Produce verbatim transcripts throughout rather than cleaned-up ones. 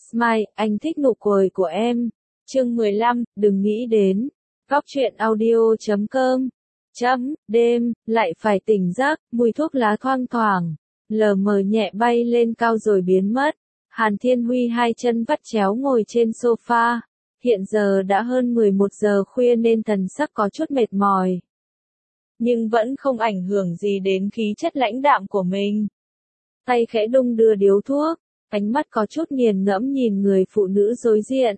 Smile, anh thích nụ cười của em. Chương mười lăm, đừng nghĩ đến. Góc truyện audio chấm com. Chấm, đêm, lại phải tỉnh giấc, mùi thuốc lá thoang thoảng, lờ mờ nhẹ bay lên cao rồi biến mất. Hàn Thiên Huy hai chân vắt chéo ngồi trên sofa. Hiện giờ đã hơn mười một giờ khuya nên thần sắc có chút mệt mỏi. Nhưng vẫn không ảnh hưởng gì đến khí chất lãnh đạm của mình. Tay khẽ đung đưa điếu thuốc, ánh mắt có chút nghiền ngẫm nhìn người phụ nữ đối diện.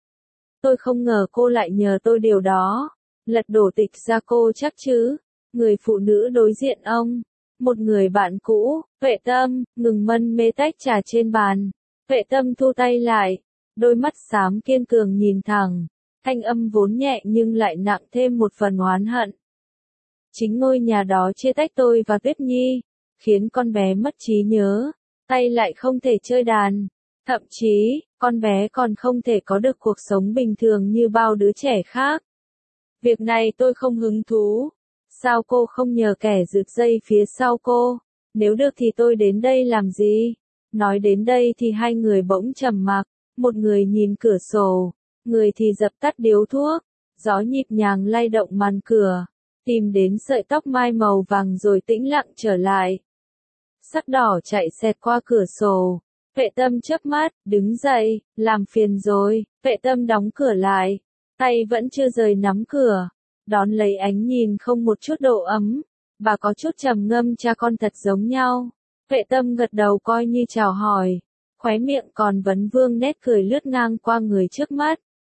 Tôi không ngờ cô lại nhờ tôi điều đó. Lật đổ tịch ra cô chắc chứ. Người phụ nữ đối diện ông. Một người bạn cũ, Vệ Tâm, ngừng mân mê tách trà trên bàn. Vệ Tâm thu tay lại. Đôi mắt xám kiên cường nhìn thẳng. Thanh âm vốn nhẹ nhưng lại nặng thêm một phần oán hận. Chính ngôi nhà đó chia tách tôi và Tuyết Nhi. Khiến con bé mất trí nhớ. Tay lại không thể chơi đàn. Thậm chí, con bé còn không thể có được cuộc sống bình thường như bao đứa trẻ khác. Việc này tôi không hứng thú. Sao cô không nhờ kẻ rượt dây phía sau cô? Nếu được thì tôi đến đây làm gì? Nói đến đây thì hai người bỗng trầm mặc. Một người nhìn cửa sổ, người thì dập tắt điếu thuốc. Gió nhịp nhàng lay động màn cửa. Tìm đến sợi tóc mai màu vàng rồi tĩnh lặng trở lại. Sắc đỏ chạy xẹt qua cửa sổ. Vệ Tâm chớp mắt, đứng dậy, làm phiền rồi. Vệ Tâm đóng cửa lại. Tay vẫn chưa rời nắm cửa. Đón lấy ánh nhìn không một chút độ ấm. Bà có chút trầm ngâm cha con thật giống nhau. Vệ Tâm gật đầu coi như chào hỏi. Khóe miệng còn vấn vương nét cười lướt ngang qua người trước mắt.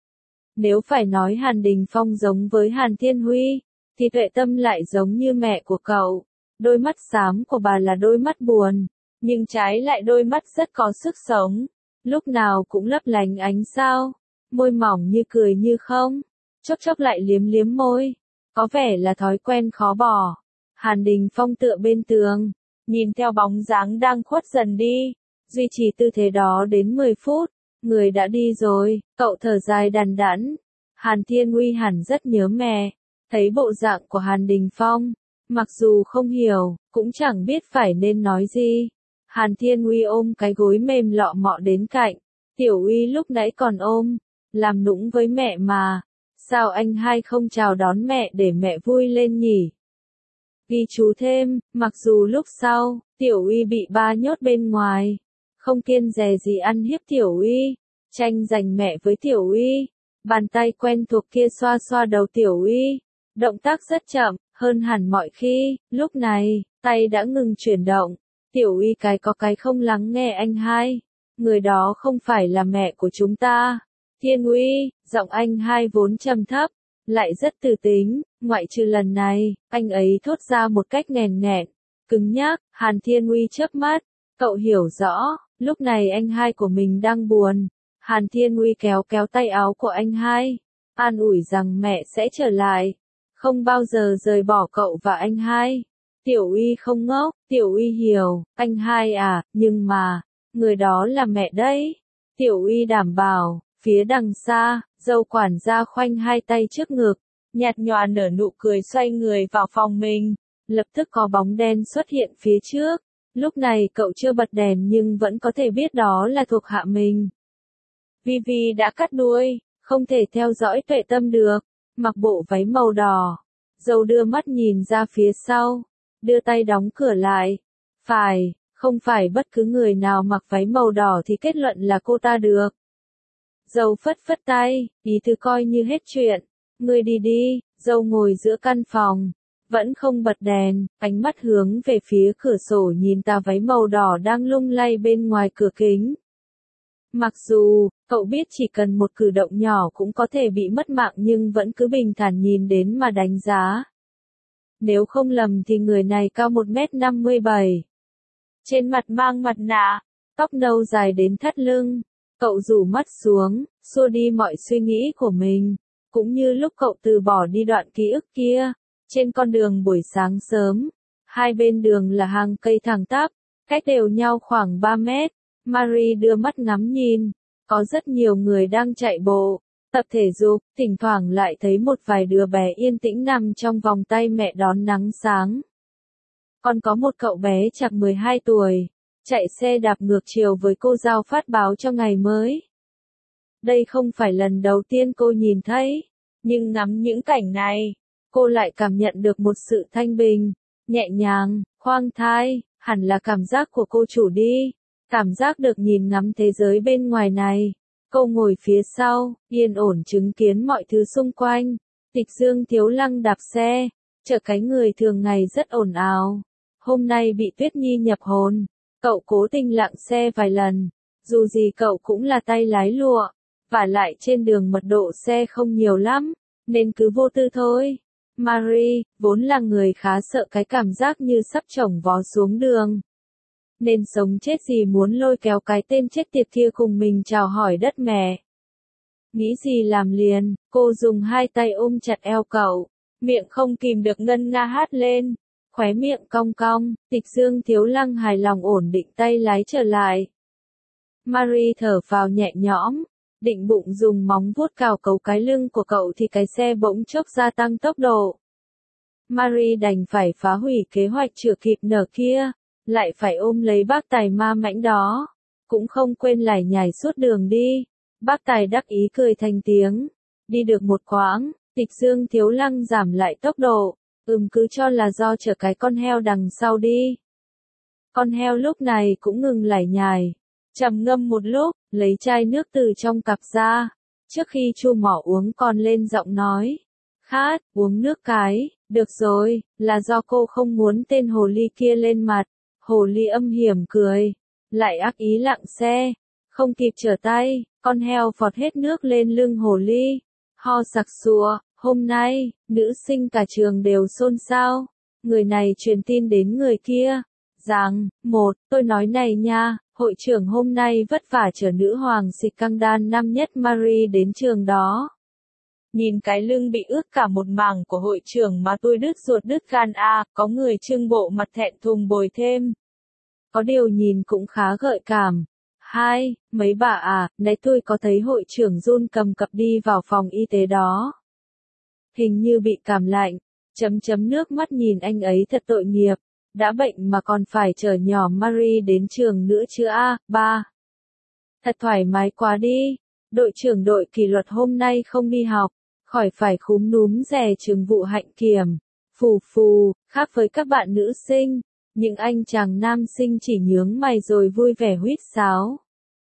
Nếu phải nói Hàn Đình Phong giống với Hàn Thiên Huy, thì Vệ Tâm lại giống như mẹ của cậu. Đôi mắt xám của bà là đôi mắt buồn, nhưng trái lại đôi mắt rất có sức sống. Lúc nào cũng lấp lánh ánh sao. Môi mỏng như cười như không. Chốc chốc lại liếm liếm môi. Có vẻ là thói quen khó bỏ. Hàn Đình Phong tựa bên tường. Nhìn theo bóng dáng đang khuất dần đi. Duy trì tư thế đó đến mười phút. Người đã đi rồi. Cậu thở dài đằn đẵn. Hàn Thiên Huy hẳn rất nhớ mẹ. Thấy bộ dạng của Hàn Đình Phong. Mặc dù không hiểu, cũng chẳng biết phải nên nói gì. Hàn Thiên Huy ôm cái gối mềm lọ mọ đến cạnh. Tiểu Uy lúc nãy còn ôm. Làm nũng với mẹ mà. Sao anh hai không chào đón mẹ để mẹ vui lên nhỉ? Ghi chú thêm, mặc dù lúc sau, Tiểu Uy bị ba nhốt bên ngoài. Không kiêng dè gì ăn hiếp Tiểu Uy. Tranh giành mẹ với Tiểu Uy. Bàn tay quen thuộc kia xoa xoa đầu Tiểu Uy. Động tác rất chậm, hơn hẳn mọi khi. Lúc này, tay đã ngừng chuyển động. Tiểu Uy cái có cái không lắng nghe anh hai. Người đó không phải là mẹ của chúng ta. Thiên Uy, giọng anh hai vốn trầm thấp, lại rất từ tính, ngoại trừ lần này, anh ấy thốt ra một cách nghèn nghẹn, cứng nhắc. Hàn Thiên Uy chớp mắt, cậu hiểu rõ, lúc này anh hai của mình đang buồn. Hàn Thiên Uy kéo kéo tay áo của anh hai, an ủi rằng mẹ sẽ trở lại, không bao giờ rời bỏ cậu và anh hai. Tiểu Uy không ngốc, Tiểu Uy hiểu, anh hai à, nhưng mà, người đó là mẹ đấy. Tiểu Uy đảm bảo. Phía đằng xa, dâu quản gia khoanh hai tay trước ngực, nhạt nhòa nở nụ cười xoay người vào phòng mình. Lập tức có bóng đen xuất hiện phía trước. Lúc này cậu chưa bật đèn nhưng vẫn có thể biết đó là thuộc hạ mình. Vivi đã cắt đuôi, không thể theo dõi Tuệ Tâm được. Mặc bộ váy màu đỏ. Dâu đưa mắt nhìn ra phía sau. Đưa tay đóng cửa lại. Phải, không phải bất cứ người nào mặc váy màu đỏ thì kết luận là cô ta được. Dâu phất phất tay, ý tứ coi như hết chuyện. Ngươi đi đi. Dâu ngồi giữa căn phòng, vẫn không bật đèn, ánh mắt hướng về phía cửa sổ nhìn tà váy màu đỏ đang lung lay bên ngoài cửa kính. Mặc dù, cậu biết chỉ cần một cử động nhỏ cũng có thể bị mất mạng nhưng vẫn cứ bình thản nhìn đến mà đánh giá. Nếu không lầm thì người này cao một mét năm mươi bảy. Trên mặt mang mặt nạ, tóc nâu dài đến thắt lưng. Cậu rủ mắt xuống, xua đi mọi suy nghĩ của mình, cũng như lúc cậu từ bỏ đi đoạn ký ức kia. Trên con đường buổi sáng sớm, hai bên đường là hàng cây thẳng tắp, cách đều nhau khoảng ba mét. Marie đưa mắt ngắm nhìn, có rất nhiều người đang chạy bộ, tập thể dục, thỉnh thoảng lại thấy một vài đứa bé yên tĩnh nằm trong vòng tay mẹ đón nắng sáng. Còn có một cậu bé chạc mười hai tuổi, chạy xe đạp ngược chiều với cô giao phát báo cho ngày mới. Đây không phải lần đầu tiên cô nhìn thấy, nhưng ngắm những cảnh này, cô lại cảm nhận được một sự thanh bình, nhẹ nhàng, khoan thai, hẳn là cảm giác của cô chủ đi, cảm giác được nhìn ngắm thế giới bên ngoài này. Cô ngồi phía sau, yên ổn chứng kiến mọi thứ xung quanh. Tịch Dương Thiếu Lăng đạp xe, chở cái người thường ngày rất ồn ào. Hôm nay bị Tuyết Nhi nhập hồn, cậu cố tình lạng xe vài lần, dù gì cậu cũng là tay lái lụa, vả lại trên đường mật độ xe không nhiều lắm, nên cứ vô tư thôi. Marie, vốn là người khá sợ cái cảm giác như sắp chổng vó xuống đường, nên sống chết gì muốn lôi kéo cái tên chết tiệt kia cùng mình chào hỏi đất mẹ. Nghĩ gì làm liền, cô dùng hai tay ôm chặt eo cậu, miệng không kìm được ngân nga hát lên, khóe miệng cong cong. Tịch Dương Thiếu Lăng hài lòng ổn định tay lái trở lại. Marie thở phào nhẹ nhõm, định bụng dùng móng vuốt cào cấu cái lưng của cậu thì cái xe bỗng chốc gia tăng tốc độ. Marie đành phải phá hủy kế hoạch chưa kịp nở kia, lại phải ôm lấy bác tài ma mãnh đó, cũng không quên lải nhải suốt đường đi. Bác tài đắc ý cười thành tiếng, đi được một quãng, Tịch Dương Thiếu Lăng giảm lại tốc độ, ừm cứ cho là do chở cái con heo đằng sau đi. Con heo lúc này cũng ngừng lải nhải, trầm ngâm một lúc, lấy chai nước từ trong cặp ra, trước khi Chu Mỏ uống còn lên giọng nói, khát, uống nước cái, được rồi, là do cô không muốn tên hồ ly kia lên mặt. Hồ ly âm hiểm cười, lại ác ý lạng xe, không kịp trở tay, con heo phọt hết nước lên lưng hồ ly, ho sặc sụa. Hôm nay, nữ sinh cả trường đều xôn xao, người này truyền tin đến người kia, rằng, một, tôi nói này nha, hội trưởng hôm nay vất vả chở nữ hoàng xịt căng đan năm nhất Marie đến trường đó. Nhìn cái lưng bị ướt cả một mảng của hội trưởng mà tôi đứt ruột đứt gan a, có người trưng bộ mặt thẹn thùng bồi thêm. Có điều nhìn cũng khá gợi cảm. Hai, mấy bà à, nãy tôi có thấy hội trưởng run cầm cập đi vào phòng y tế đó. Hình như bị cảm lạnh, chấm chấm nước mắt nhìn anh ấy thật tội nghiệp, đã bệnh mà còn phải chở nhỏ Marie đến trường nữa chứ a. Ba. Thật thoải mái quá đi, đội trưởng đội kỷ luật hôm nay không đi học, khỏi phải khúm núm rè trường vụ hạnh kiểm, phù phù, khác với các bạn nữ sinh, những anh chàng nam sinh chỉ nhướng mày rồi vui vẻ huýt sáo.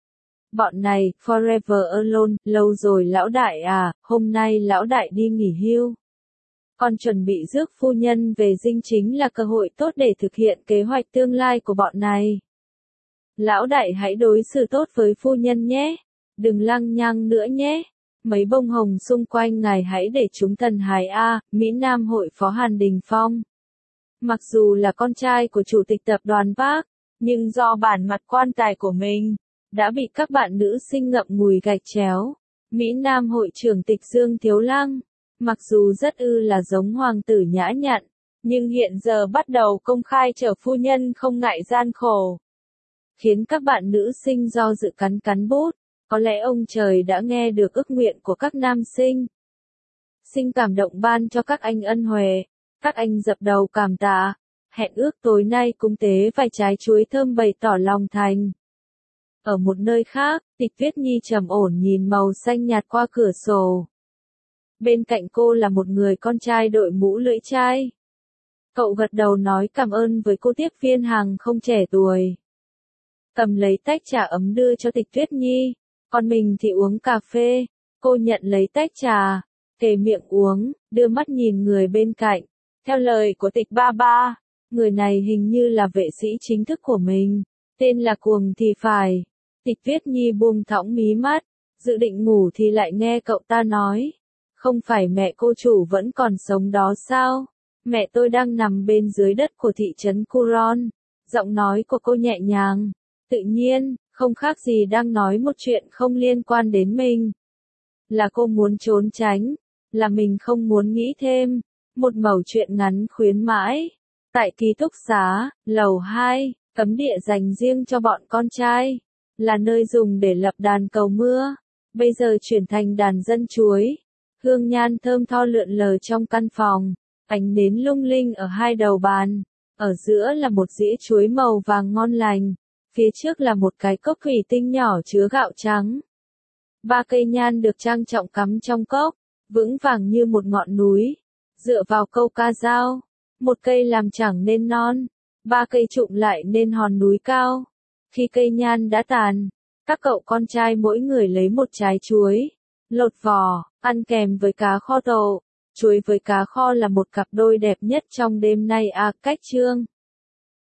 Bọn này, forever alone, lâu rồi lão đại à, hôm nay lão đại đi nghỉ hưu. Còn chuẩn bị rước phu nhân về dinh chính là cơ hội tốt để thực hiện kế hoạch tương lai của bọn này. Lão đại hãy đối xử tốt với phu nhân nhé, đừng lăng nhăng nữa nhé. Mấy bông hồng xung quanh ngài hãy để chúng thần hài a. Mỹ Nam hội phó Hàn Đình Phong. Mặc dù là con trai của chủ tịch tập đoàn Park, nhưng do bản mặt quan tài của mình đã bị các bạn nữ sinh ngậm ngùi gạch chéo. Mỹ Nam hội trưởng Tịch Dương Thiếu Lăng, mặc dù rất ư là giống hoàng tử nhã nhặn, nhưng hiện giờ bắt đầu công khai chở phu nhân không ngại gian khổ, khiến các bạn nữ sinh do dự cắn cắn bút. Có lẽ ông trời đã nghe được ước nguyện của các nam sinh. Sinh cảm động ban cho các anh ân huệ, các anh dập đầu cảm tạ, hẹn ước tối nay cúng tế vài trái chuối thơm bày tỏ lòng thành. Ở một nơi khác, Tịch Viết Nhi trầm ổn nhìn màu xanh nhạt qua cửa sổ. Bên cạnh cô là một người con trai đội mũ lưỡi chai. Cậu gật đầu nói cảm ơn với cô tiếp viên hàng không trẻ tuổi. Cầm lấy tách trà ấm đưa cho Tịch Viết Nhi, còn mình thì uống cà phê. Cô nhận lấy tách trà, kề miệng uống, đưa mắt nhìn người bên cạnh. Theo lời của Tịch ba ba, người này hình như là vệ sĩ chính thức của mình, tên là Cuồng thì phải. Tịch Viết Nhi buông thõng mí mắt, dự định ngủ thì lại nghe cậu ta nói. Không phải mẹ cô chủ vẫn còn sống đó sao? Mẹ tôi đang nằm bên dưới đất của thị trấn Curon. Giọng nói của cô nhẹ nhàng, tự nhiên, không khác gì đang nói một chuyện không liên quan đến mình. Là cô muốn trốn tránh, là mình không muốn nghĩ thêm. Một mẩu chuyện ngắn khuyến mãi. Tại ký túc xá, lầu hai, cấm địa dành riêng cho bọn con trai, là nơi dùng để lập đàn cầu mưa, bây giờ chuyển thành đàn dân chuối. Hương nhan thơm tho lượn lờ trong căn phòng, ánh nến lung linh ở hai đầu bàn, ở giữa là một dĩa chuối màu vàng ngon lành, Phía trước là một cái cốc thủy tinh nhỏ chứa gạo trắng. Ba cây nhan được trang trọng cắm trong cốc, vững vàng như một ngọn núi. Dựa vào câu ca dao, một cây làm chẳng nên non, ba cây trụm lại nên hòn núi cao. Khi cây nhan đã tàn, các cậu con trai mỗi người lấy một trái chuối, lột vỏ, ăn kèm với cá kho tộ. Chuối với cá kho là một cặp đôi đẹp nhất trong đêm nay à. Cách chương